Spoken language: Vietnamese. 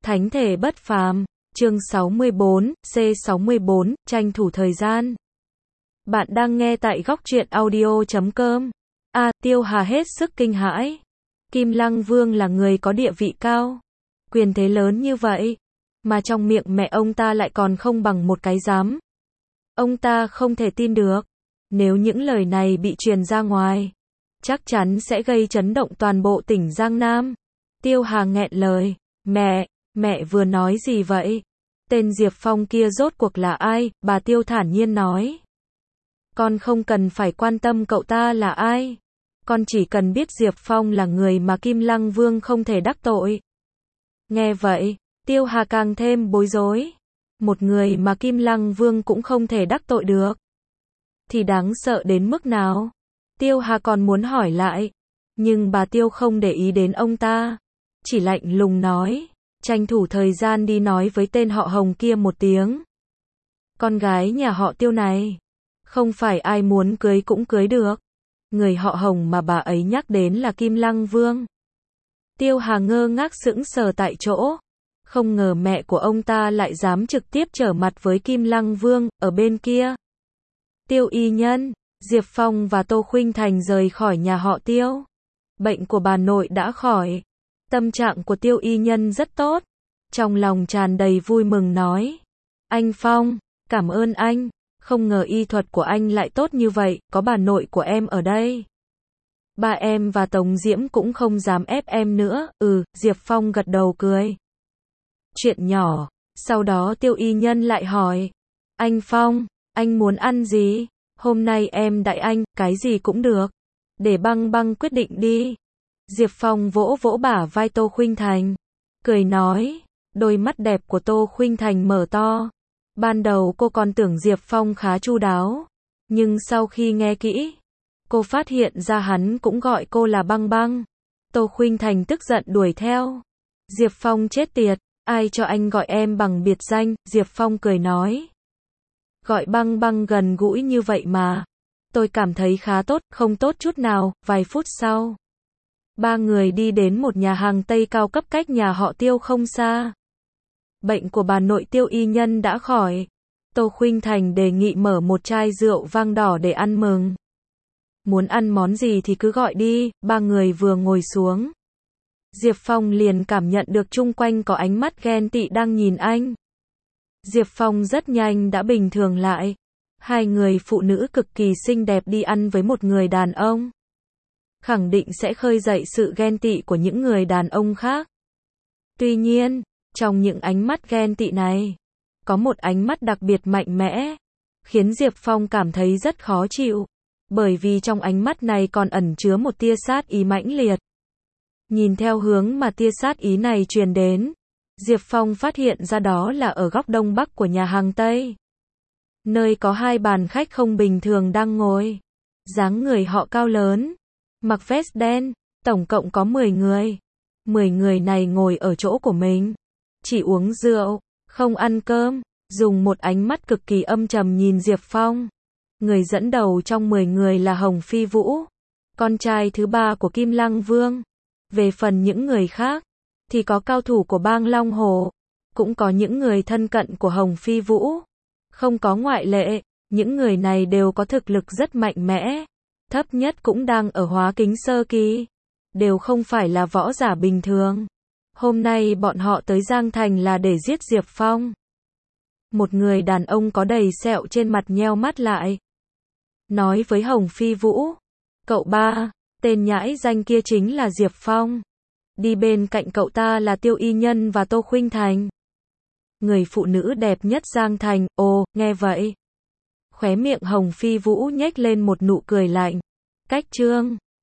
Thánh thể bất phàm, chương 64, C64, tranh thủ thời gian. Bạn đang nghe tại góc truyện audio.com. Tiêu Hà hết sức kinh hãi. Kim Lăng Vương là người có địa vị cao, quyền thế lớn như vậy, mà trong miệng mẹ ông ta lại còn không bằng một cái giám. Ông ta không thể tin được, nếu những lời này bị truyền ra ngoài, chắc chắn sẽ gây chấn động toàn bộ tỉnh Giang Nam. Tiêu Hà nghẹn lời, mẹ vừa nói gì vậy? Tên Diệp Phong kia rốt cuộc là ai? Bà Tiêu thản nhiên nói. Con không cần phải quan tâm cậu ta là ai. Con chỉ cần biết Diệp Phong là người mà Kim Lăng Vương không thể đắc tội. Nghe vậy, Tiêu Hà càng thêm bối rối. Một người mà Kim Lăng Vương cũng không thể đắc tội được, thì đáng sợ đến mức nào? Tiêu Hà còn muốn hỏi lại, nhưng bà Tiêu không để ý đến ông ta, chỉ lạnh lùng nói, tranh thủ thời gian đi nói với tên họ Hồng kia một tiếng. Con gái nhà họ Tiêu này, không phải ai muốn cưới cũng cưới được. Người họ Hồng mà bà ấy nhắc đến là Kim Lăng Vương. Tiêu Hà ngơ ngác sững sờ tại chỗ, không ngờ mẹ của ông ta lại dám trực tiếp trở mặt với Kim Lăng Vương. Ở bên kia, Tiêu Y Nhân, Diệp Phong và Tô Khuynh Thành rời khỏi nhà họ Tiêu. Bệnh của bà nội đã khỏi. Tâm trạng của Tiêu Y Nhân rất tốt, trong lòng tràn đầy vui mừng nói. Anh Phong, cảm ơn anh, không ngờ y thuật của anh lại tốt như vậy, có bà nội của em ở đây. Ba em và Tống Diễm cũng không dám ép em nữa. Diệp Phong gật đầu cười. Chuyện nhỏ. Sau đó Tiêu Y Nhân lại hỏi, anh Phong, anh muốn ăn gì? Hôm nay em đãi anh, cái gì cũng được. Để Băng Băng quyết định đi. Diệp Phong vỗ vỗ bả vai Tô Khuynh Thành, cười nói. Đôi mắt đẹp của Tô Khuynh Thành mở to. Ban đầu cô còn tưởng Diệp Phong khá chu đáo, nhưng sau khi nghe kỹ, cô phát hiện ra hắn cũng gọi cô là Băng Băng. Tô Khuynh Thành tức giận đuổi theo. Diệp Phong chết tiệt, ai cho anh gọi em bằng biệt danh? Diệp Phong cười nói. Gọi Băng Băng gần gũi như vậy mà. Tôi cảm thấy khá tốt, không tốt chút nào. Vài phút sau, ba người đi đến một nhà hàng Tây cao cấp cách nhà họ Tiêu không xa. Bệnh của bà nội Tiêu Y Nhân đã khỏi. Tô Khuynh Thành đề nghị mở một chai rượu vang đỏ để ăn mừng. Muốn ăn món gì thì cứ gọi đi. Ba người vừa ngồi xuống, Diệp Phong liền cảm nhận được chung quanh có ánh mắt ghen tị đang nhìn anh. Diệp Phong rất nhanh đã bình thường lại. Hai người phụ nữ cực kỳ xinh đẹp đi ăn với một người đàn ông, khẳng định sẽ khơi dậy sự ghen tị của những người đàn ông khác. Tuy nhiên, trong những ánh mắt ghen tị này, có một ánh mắt đặc biệt mạnh mẽ, khiến Diệp Phong cảm thấy rất khó chịu, bởi vì trong ánh mắt này còn ẩn chứa một tia sát ý mãnh liệt. Nhìn theo hướng mà tia sát ý này truyền đến, Diệp Phong phát hiện ra đó là ở góc đông bắc của nhà hàng Tây, nơi có hai bàn khách không bình thường đang ngồi. Dáng người họ cao lớn, mặc vest đen, tổng cộng có 10 người. 10 người này ngồi ở chỗ của mình, chỉ uống rượu, không ăn cơm, dùng một ánh mắt cực kỳ âm trầm nhìn Diệp Phong. Người dẫn đầu trong 10 người là Hồng Phi Vũ, con trai thứ ba của Kim Lăng Vương. Về phần những người khác, thì có cao thủ của bang Long Hồ, cũng có những người thân cận của Hồng Phi Vũ. Không có ngoại lệ, những người này đều có thực lực rất mạnh mẽ, thấp nhất cũng đang ở hóa kính sơ kỳ, đều không phải là võ giả bình thường. Hôm nay bọn họ tới Giang Thành là để giết Diệp Phong. Một người đàn ông có đầy sẹo trên mặt nheo mắt lại, nói với Hồng Phi Vũ, cậu ba, tên nhãi danh kia chính là Diệp Phong. Đi bên cạnh cậu ta là Tiêu Y Nhân và Tô Khuynh Thành, người phụ nữ đẹp nhất Giang Thành. Nghe vậy, khóe miệng Hồng Phi Vũ nhếch lên một nụ cười lạnh. Cách chương